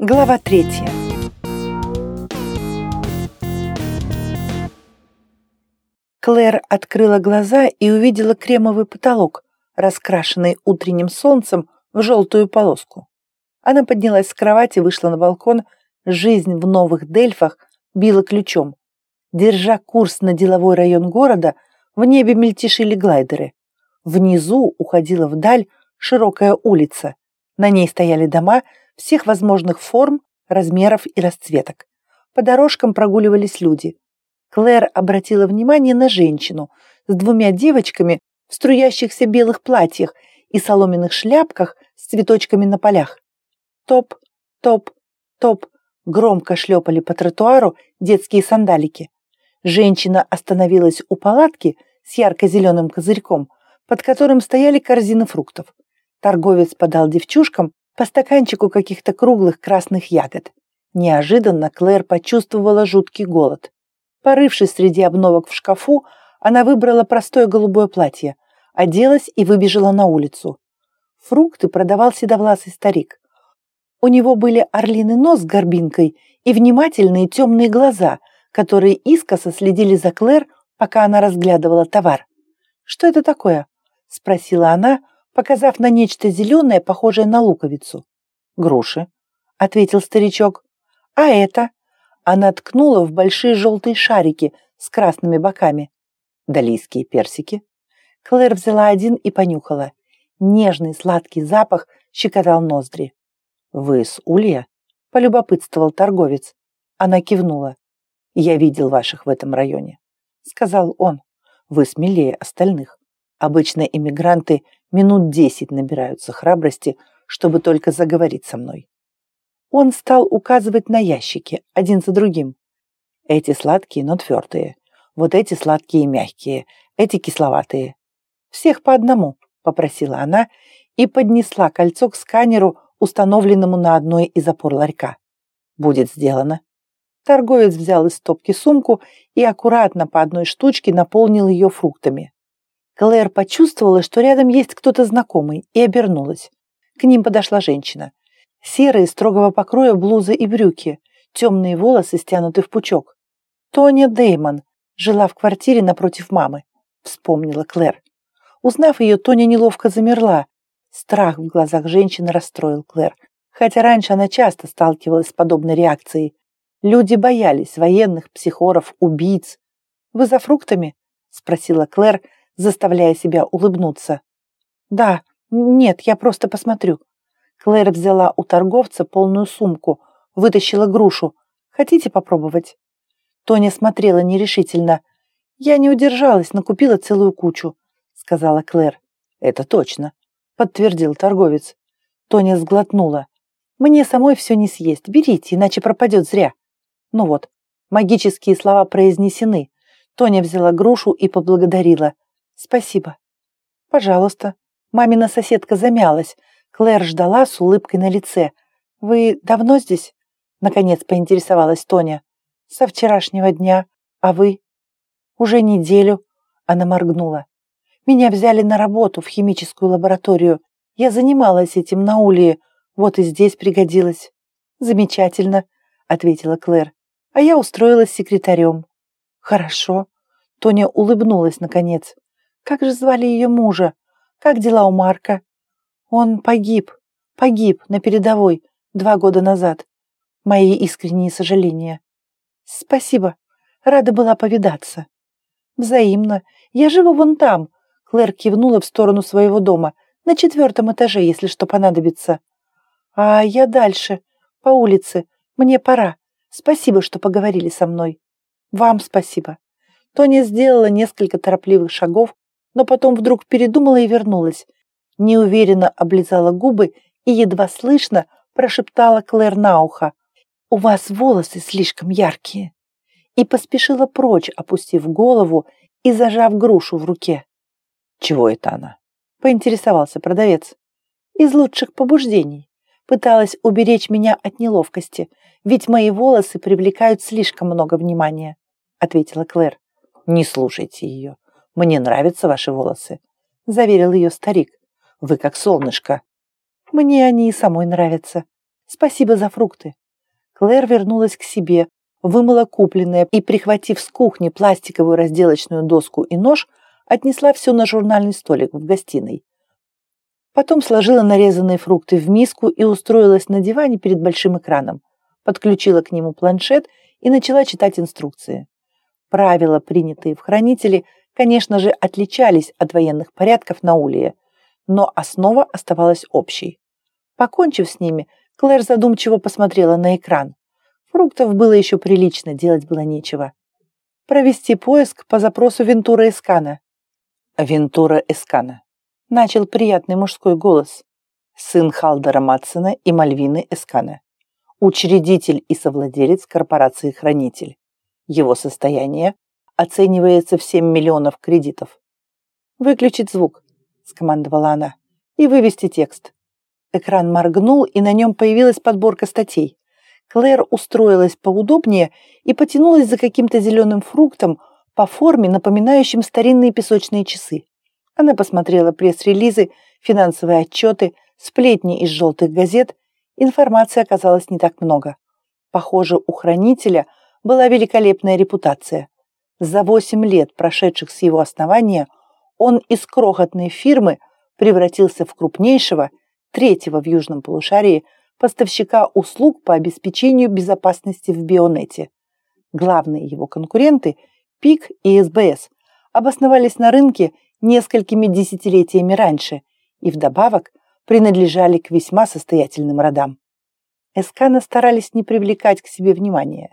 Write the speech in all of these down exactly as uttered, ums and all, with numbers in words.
Глава третья. Клэр открыла глаза и увидела кремовый потолок, раскрашенный утренним солнцем в желтую полоску. Она поднялась с кровати, вышла на балкон. Жизнь в Новых Дельфах била ключом. Держа курс на деловой район города, в небе мельтешили глайдеры. Внизу уходила вдаль широкая улица. На ней стояли дома всех возможных форм, размеров и расцветок. По дорожкам прогуливались люди. Клэр обратила внимание на женщину с двумя девочками в струящихся белых платьях и соломенных шляпках с цветочками на полях. Топ, топ, топ громко шлепали по тротуару детские сандалики. Женщина остановилась у палатки с ярко-зеленым козырьком, под которым стояли корзины фруктов. Торговец подал девчушкам по стаканчику каких-то круглых красных ягод. Неожиданно Клэр почувствовала жуткий голод. Порывшись среди обновок в шкафу, она выбрала простое голубое платье, оделась и выбежала на улицу. Фрукты продавал седовласый старик. У него были орлиный нос с горбинкой и внимательные темные глаза, которые искоса следили за Клэр, пока она разглядывала товар. «Что это такое?» – спросила она, показав на нечто зеленое, похожее на луковицу. «Груши», — ответил старичок. «А это?» Она ткнула в большие желтые шарики с красными боками. «Далийские персики». Клэр взяла один и понюхала. Нежный сладкий запах щекотал ноздри. «Вы с Улья?» — полюбопытствовал торговец. Она кивнула. «Я видел ваших в этом районе», — сказал он. «Вы смелее остальных. Обычно иммигранты минут десять набираются храбрости, чтобы только заговорить со мной». Он стал указывать на ящики, один за другим. Эти сладкие, но твердые. Вот эти сладкие и мягкие. Эти кисловатые. «Всех по одному», — попросила она и поднесла кольцо к сканеру, установленному на одной из опор ларька. «Будет сделано». Торговец взял из стопки сумку и аккуратно по одной штучке наполнил ее фруктами. Клэр почувствовала, что рядом есть кто-то знакомый, и обернулась. К ним подошла женщина. Серые, строгого покроя блуза и брюки, темные волосы стянуты в пучок. Тоня Дэймон жила в квартире напротив мамы, вспомнила Клэр. Узнав ее, Тоня неловко замерла. Страх в глазах женщины расстроил Клэр, хотя раньше она часто сталкивалась с подобной реакцией. Люди боялись военных, психоров, убийц. «Вы за фруктами?» – спросила Клэр, заставляя себя улыбнуться. «Да, нет, я просто посмотрю». Клэр взяла у торговца полную сумку, вытащила грушу. «Хотите попробовать?» Тоня смотрела нерешительно. «Я не удержалась, накупила целую кучу», — сказала Клэр. «Это точно», — подтвердил торговец. Тоня сглотнула. «Мне самой все не съесть. Берите, иначе пропадет зря». Ну вот, магические слова произнесены. Тоня взяла грушу и поблагодарила. «Спасибо». «Пожалуйста». Мамина соседка замялась. Клэр ждала с улыбкой на лице. «Вы давно здесь?» Наконец поинтересовалась Тоня. «Со вчерашнего дня. А вы?» «Уже неделю». Она моргнула. «Меня взяли на работу в химическую лабораторию. Я занималась этим на Улье. Вот и здесь пригодилась». «Замечательно», — ответила Клэр. «А я устроилась секретарем». «Хорошо». Тоня улыбнулась наконец. «Как же звали ее мужа? Как дела у Марка?» «Он погиб. Погиб на передовой два года назад. Мои искренние сожаления». «Спасибо. Рада была повидаться». «Взаимно. Я живу вон там». Клэр кивнула в сторону своего дома. «На четвертом этаже, если что понадобится». «А я дальше. По улице. Мне пора. Спасибо, что поговорили со мной». «Вам спасибо». Тоня сделала несколько торопливых шагов, но потом вдруг передумала и вернулась. Неуверенно облизала губы и едва слышно прошептала Клэр на ухо. «У вас волосы слишком яркие». И поспешила прочь, опустив голову и зажав грушу в руке. «Чего это она?» – поинтересовался продавец. «Из лучших побуждений. Пыталась уберечь меня от неловкости, ведь мои волосы привлекают слишком много внимания», – ответила Клэр. «Не слушайте ее. Мне нравятся ваши волосы», – заверил ее старик. «Вы как солнышко». «Мне они и самой нравятся», Спасибо за фрукты. Клэр вернулась к себе, вымыла купленное и, прихватив с кухни пластиковую разделочную доску и нож, отнесла все на журнальный столик в гостиной. Потом сложила нарезанные фрукты в миску и устроилась на диване перед большим экраном, подключила к нему планшет и начала читать инструкции. Правила, принятые в хранителе, конечно же, отличались от военных порядков на Улье, но основа оставалась общей. Покончив с ними, Клэр задумчиво посмотрела на экран. Фруктов было еще прилично, делать было нечего. Провести поиск по запросу Вентура Эскана. Вентура Эскана. Начал приятный мужской голос. Сын Халдера Матсена и Мальвины Эскана. Учредитель и совладелец корпорации «Хранитель». Его состояние оценивается в семь миллионов кредитов. «Выключить звук», — скомандовала она, — «и вывести текст». Экран моргнул, и на нем появилась подборка статей. Клэр устроилась поудобнее и потянулась за каким-то зеленым фруктом по форме, напоминающим старинные песочные часы. Она посмотрела пресс-релизы, финансовые отчеты, сплетни из желтых газет. Информации оказалось не так много. Похоже, у хранителя была великолепная репутация. За восемь лет, прошедших с его основания, он из крохотной фирмы превратился в крупнейшего, третьего в южном полушарии, поставщика услуг по обеспечению безопасности в Бионете. Главные его конкуренты, ПИК и СБС, обосновались на рынке несколькими десятилетиями раньше и вдобавок принадлежали к весьма состоятельным родам. Эскана старались не привлекать к себе внимания.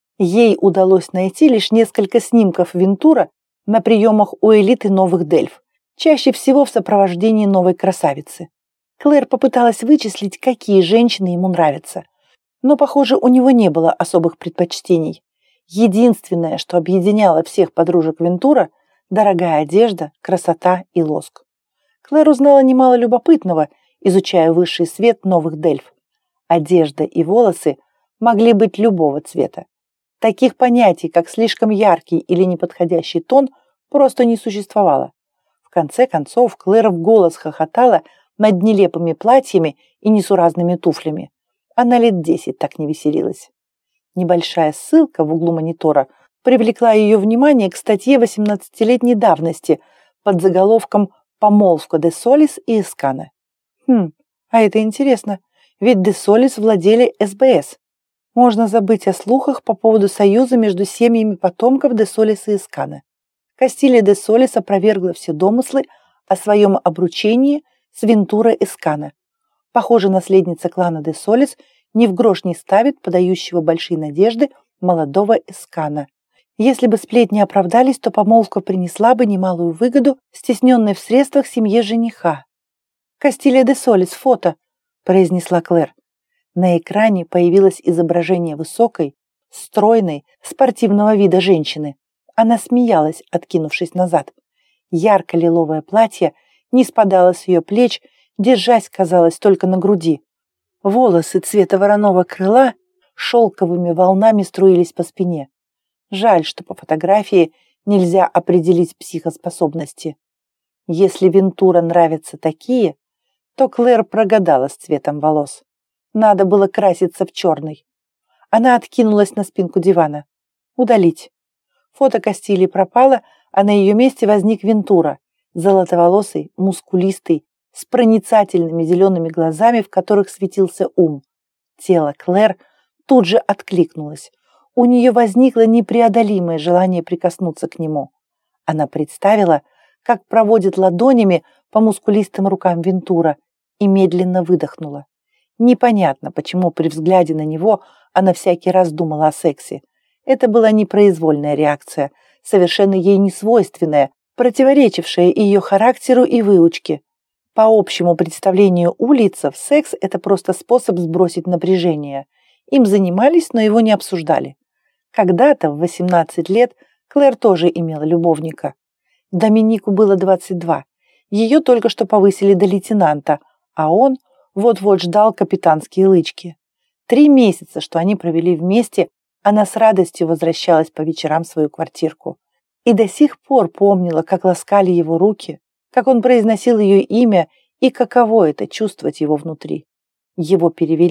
Ей удалось найти лишь несколько снимков Вентура на приемах у элиты новых Дельф, чаще всего в сопровождении новой красавицы. Клэр попыталась вычислить, какие женщины ему нравятся, но, похоже, у него не было особых предпочтений. Единственное, что объединяло всех подружек Вентура – дорогая одежда, красота и лоск. Клэр узнала немало любопытного, изучая высший свет новых Дельф. Одежда и волосы могли быть любого цвета. Таких понятий, как слишком яркий или неподходящий тон, просто не существовало. В конце концов, Клэр в голос хохотала над нелепыми платьями и несуразными туфлями. Она лет десять так не веселилась. Небольшая ссылка в углу монитора привлекла ее внимание к статье восемнадцатилетней давности под заголовком «Помолвка де Солис и Эскана». Хм, а это интересно, ведь де Солис владели СБС. Можно забыть о слухах по поводу союза между семьями потомков де Солиса и Эскана. Кастилья де Солис опровергла все домыслы о своем обручении с Вентура Эскана. Похоже, наследница клана де Солис ни в грош не ставит подающего большие надежды молодого Эскана. Если бы сплетни оправдались, то помолвка принесла бы немалую выгоду стесненной в средствах семье жениха. «Кастилья де Солис, фото», – произнесла Клэр. На экране появилось изображение высокой, стройной, спортивного вида женщины. Она смеялась, откинувшись назад. Ярко-лиловое платье не спадало с ее плеч, держась, казалось, только на груди. Волосы цвета вороного крыла шелковыми волнами струились по спине. Жаль, что по фотографии нельзя определить психоспособности. Если Вентура нравятся такие, то Клэр прогадала с цветом волос. Надо было краситься в черный. Она откинулась на спинку дивана. Удалить. Фото Кастильи пропало, а на ее месте возник Вентура, золотоволосый, мускулистый, с проницательными зелеными глазами, в которых светился ум. Тело Клэр тут же откликнулось. У нее возникло непреодолимое желание прикоснуться к нему. Она представила, как проводит ладонями по мускулистым рукам Вентура, и медленно выдохнула. Непонятно, почему при взгляде на него она всякий раз думала о сексе. Это была непроизвольная реакция, совершенно ей несвойственная, противоречившая ее характеру и выучке. По общему представлению улицев, секс – это просто способ сбросить напряжение. Им занимались, но его не обсуждали. Когда-то, в восемнадцать лет, Клэр тоже имела любовника. Доминику было двадцать два. Ее только что повысили до лейтенанта, а он вот-вот ждал капитанские лычки. Три месяца, что они провели вместе, она с радостью возвращалась по вечерам в свою квартирку. И до сих пор помнила, как ласкали его руки, как он произносил ее имя и каково это чувствовать его внутри. Его перевели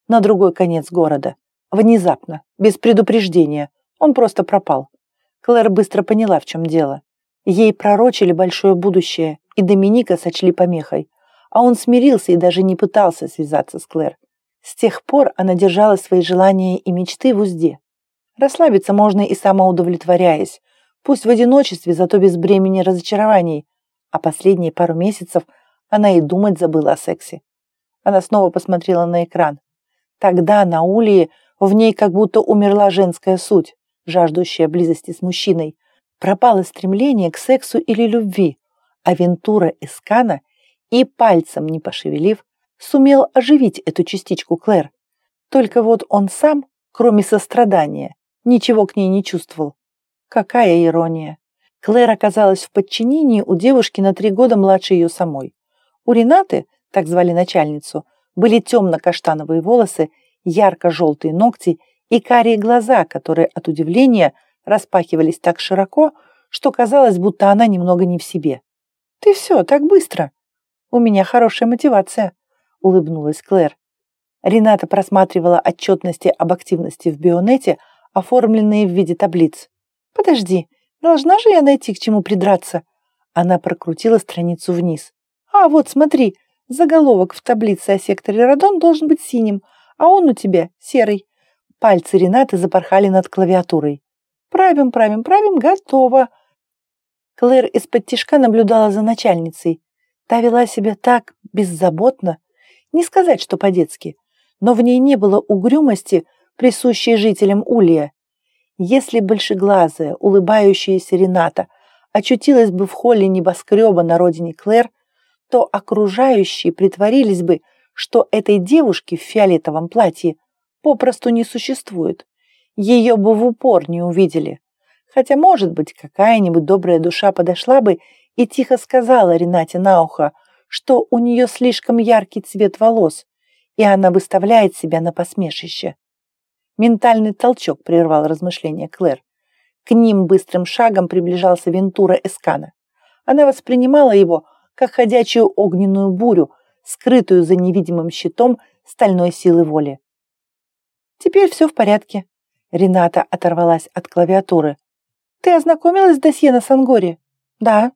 на другой конец города. Внезапно, без предупреждения. Он просто пропал. Клэр быстро поняла, в чем дело. Ей пророчили большое будущее, и Доминика сочли помехой. А он смирился и даже не пытался связаться с Клэр. С тех пор она держала свои желания и мечты в узде. Расслабиться можно и самоудовлетворяясь. Пусть в одиночестве, зато без бремени разочарований. А последние пару месяцев она и думать забыла о сексе. Она снова посмотрела на экран. Тогда на Улии в ней как будто умерла женская суть, жаждущая близости с мужчиной. Пропало стремление к сексу или любви, а Вентура Эскана, и пальцем не пошевелив, сумел оживить эту частичку Клэр. Только вот он сам, кроме сострадания, ничего к ней не чувствовал. Какая ирония! Клэр оказалась в подчинении у девушки на три года младше ее самой. У Ренаты, так звали начальницу, были темно-каштановые волосы, ярко-желтые ногти и карие глаза, которые от удивления распахивались так широко, что казалось, будто она немного не в себе. «Ты все, так быстро!» «У меня хорошая мотивация», — улыбнулась Клэр. Рената просматривала отчетности об активности в Бионете, оформленные в виде таблиц. «Подожди, должна же я найти, к чему придраться?» Она прокрутила страницу вниз. «А, вот, смотри, заголовок в таблице о секторе Радон должен быть синим, а он у тебя серый». Пальцы Ренаты запорхали над клавиатурой. «Правим, правим, правим, готово». Клэр из-под тишка наблюдала за начальницей. Та вела себя так беззаботно, не сказать, что по-детски, но в ней не было угрюмости, присущей жителям Улья. Если большеглазая, улыбающаяся Рената очутилась бы в холле небоскреба на родине Клэр, то окружающие притворились бы, что этой девушки в фиолетовом платье попросту не существует. Ее бы в упор не увидели. Хотя, может быть, какая-нибудь добрая душа подошла бы и тихо сказала Ренате на ухо, что у нее слишком яркий цвет волос, и она выставляет себя на посмешище. Ментальный толчок прервал размышления Клэр. К ним быстрым шагом приближался Вентура Эскана. Она воспринимала его как ходячую огненную бурю, скрытую за невидимым щитом стальной силы воли. «Теперь все в порядке». Рената оторвалась от клавиатуры. «Ты ознакомилась с досье на Сангоре?» «Да».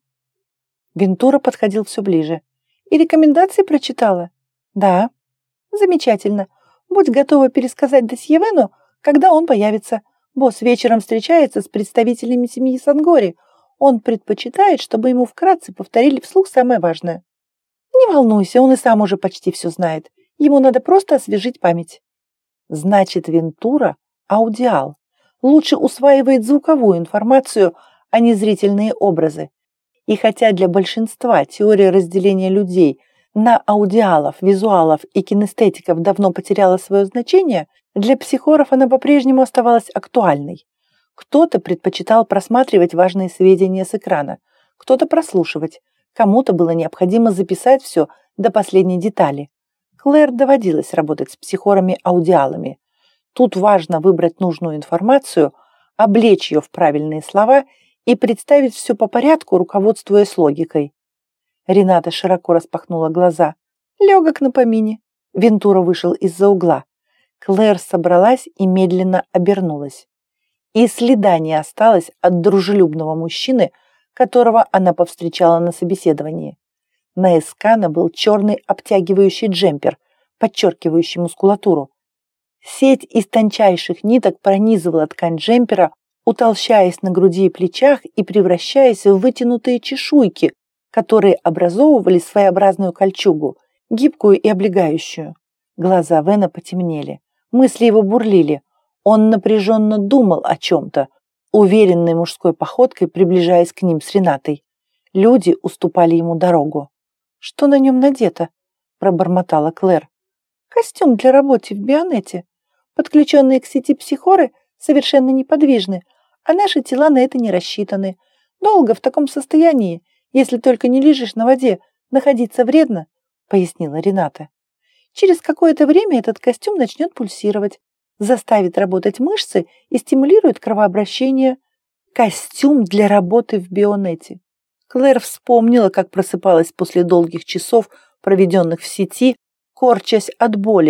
Вентура подходил все ближе. «И рекомендации прочитала?» «Да». «Замечательно. Будь готова пересказать досье Вену, когда он появится. Босс вечером встречается с представителями семьи Сангори. Он предпочитает, чтобы ему вкратце повторили вслух самое важное». «Не волнуйся, он и сам уже почти все знает. Ему надо просто освежить память». Значит, Вентура – аудиал. Лучше усваивает звуковую информацию, а не зрительные образы. И хотя для большинства теория разделения людей на аудиалов, визуалов и кинестетиков давно потеряла свое значение, для психоров она по-прежнему оставалась актуальной. Кто-то предпочитал просматривать важные сведения с экрана, кто-то прослушивать, кому-то было необходимо записать все до последней детали. Клэр доводилось работать с психорами-аудиалами. Тут важно выбрать нужную информацию, облечь ее в правильные слова и представить все по порядку, руководствуясь логикой. Рената широко распахнула глаза. Легок на помине. Вентура вышел из-за угла. Клэр собралась и медленно обернулась. И следа не осталось от дружелюбного мужчины, которого она повстречала на собеседовании. На Эскана был черный обтягивающий джемпер, подчеркивающий мускулатуру. Сеть из тончайших ниток пронизывала ткань джемпера, утолщаясь на груди и плечах и превращаясь в вытянутые чешуйки, которые образовывали своеобразную кольчугу, гибкую и облегающую. Глаза Вена потемнели, мысли его бурлили. Он напряженно думал о чем-то, уверенной мужской походкой приближаясь к ним с Ренатой. Люди уступали ему дорогу. «Что на нем надето?» – пробормотала Клэр. «Костюм для работы в Бионете. Подключенные к сети психоры совершенно неподвижны, а наши тела на это не рассчитаны. Долго в таком состоянии, если только не лежишь на воде, находиться вредно», – пояснила Рената. «Через какое-то время этот костюм начнет пульсировать, заставит работать мышцы и стимулирует кровообращение. Костюм для работы в Бионете». Клэр вспомнила, как просыпалась после долгих часов, проведенных в сети, корчась от боли,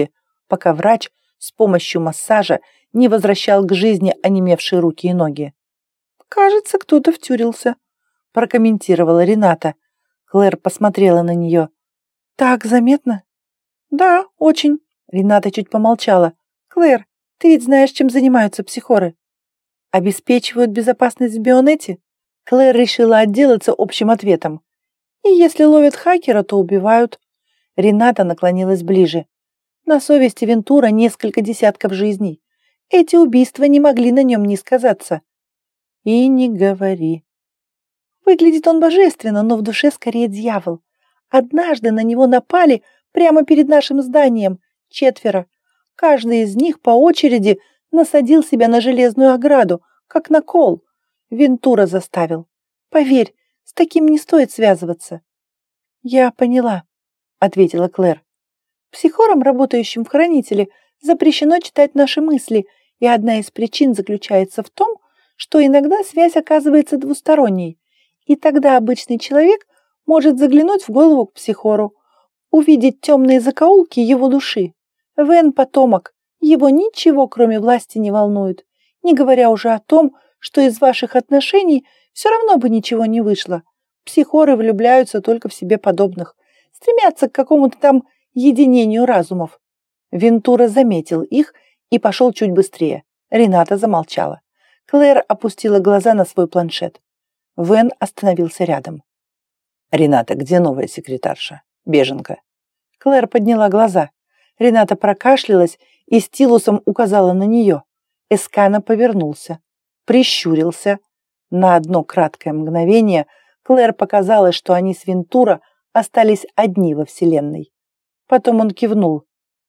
пока врач с помощью массажа не возвращал к жизни онемевшие руки и ноги. «Кажется, кто-то втюрился», – прокомментировала Рената. Клэр посмотрела на нее. «Так заметно?» «Да, очень», – Рената чуть помолчала. «Клэр, ты ведь знаешь, чем занимаются психоры?» «Обеспечивают безопасность в Бионете?» Клэр решила отделаться общим ответом. «И если ловят хакера, то убивают». Рената наклонилась ближе. «На совести Вентура несколько десятков жизней. Эти убийства не могли на нем не сказаться». «И не говори». Выглядит он божественно, но в душе скорее дьявол. Однажды на него напали прямо перед нашим зданием. Четверо. Каждый из них по очереди насадил себя на железную ограду, как на кол. Вентура заставил. Поверь, с таким не стоит связываться. «Я поняла», — ответила Клэр. «Психорам, работающим в Хранителе, запрещено читать наши мысли, и одна из причин заключается в том, что иногда связь оказывается двусторонней, и тогда обычный человек может заглянуть в голову к психору, увидеть темные закоулки его души. Вен — потомок, его ничего, кроме власти, не волнует, не говоря уже о том, что из ваших отношений все равно бы ничего не вышло. Психоры влюбляются только в себе подобных, стремятся к какому-то там единению разумов». Вентура заметил их и пошел чуть быстрее. Рената замолчала. Клэр опустила глаза на свой планшет. Вен остановился рядом. «Рената, где новая секретарша? Беженка?» Клэр подняла глаза. Рената прокашлялась и стилусом указала на нее. Эскана повернулся, прищурился. На одно краткое мгновение Клэр показалось, что они с Вентура остались одни во Вселенной. Потом он кивнул.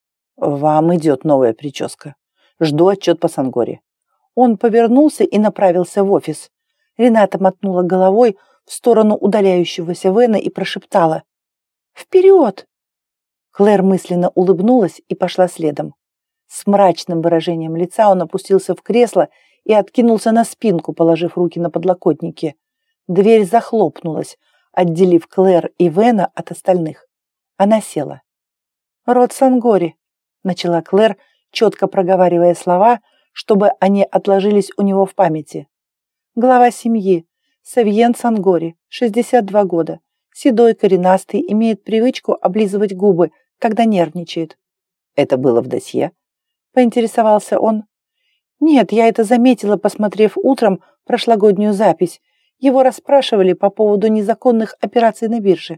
«Вам идет новая прическа. Жду отчет по Сангоре». Он повернулся и направился в офис. Рената мотнула головой в сторону удаляющегося Вена и прошептала: «Вперед!» Клэр мысленно улыбнулась и пошла следом. С мрачным выражением лица он опустился в кресло и откинулся на спинку, положив руки на подлокотники. Дверь захлопнулась, отделив Клэр и Вена от остальных. Она села. «Род Сангори», — начала Клэр, четко проговаривая слова, чтобы они отложились у него в памяти. «Глава семьи. Савьен Сангори, шестьдесят два года. Седой, коренастый, имеет привычку облизывать губы, когда нервничает». «Это было в досье?» — поинтересовался он. «Нет, я это заметила, посмотрев утром прошлогоднюю запись. Его расспрашивали по поводу незаконных операций на бирже».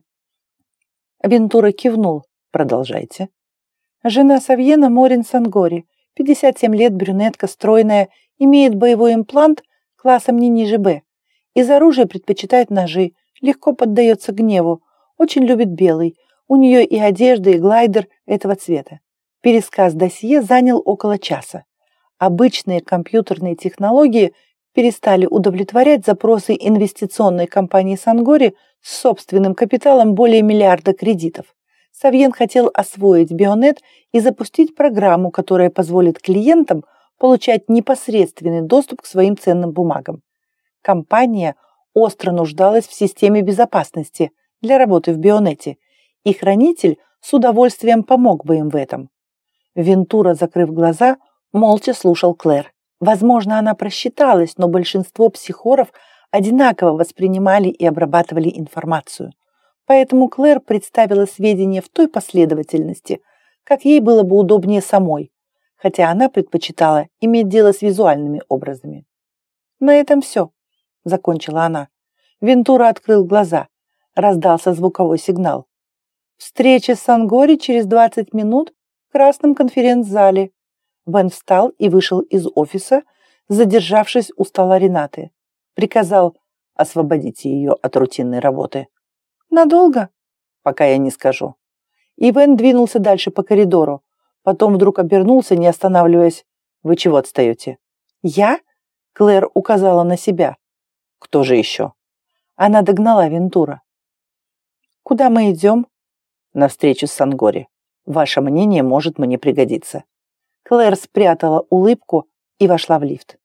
Вентура кивнул. «Продолжайте». «Жена Савьена Морин Сангори, пятьдесят семь лет, брюнетка, стройная, имеет боевой имплант классом не ниже Б. Из оружия предпочитает ножи, легко поддается гневу, очень любит белый. У нее и одежда, и глайдер этого цвета». Пересказ досье занял около часа. Обычные компьютерные технологии перестали удовлетворять запросы инвестиционной компании Сангори с собственным капиталом более миллиарда кредитов. Савьен хотел освоить Бионет и запустить программу, которая позволит клиентам получать непосредственный доступ к своим ценным бумагам. Компания остро нуждалась в системе безопасности для работы в Бионете, и Хранитель с удовольствием помог бы им в этом. Вентура, закрыв глаза, молча слушал Клэр. Возможно, она просчиталась, но большинство психоров одинаково воспринимали и обрабатывали информацию. Поэтому Клэр представила сведения в той последовательности, как ей было бы удобнее самой, хотя она предпочитала иметь дело с визуальными образами. «На этом все», — закончила она. Вентура открыл глаза. Раздался звуковой сигнал. «Встреча с Сангори через двадцать минут в красном конференц-зале». Вен встал и вышел из офиса, задержавшись у стола Ренаты. Приказал: «Освободите ее от рутинной работы». «Надолго?» «Пока я не скажу». И Вен двинулся дальше по коридору. Потом вдруг обернулся, не останавливаясь. «Вы чего отстаете?» «Я?» — Клэр указала на себя. «Кто же еще?» Она догнала Вентура. «Куда мы идем?» «На встречу с Сангори. Ваше мнение может мне пригодиться». Клэр спрятала улыбку и вошла в лифт.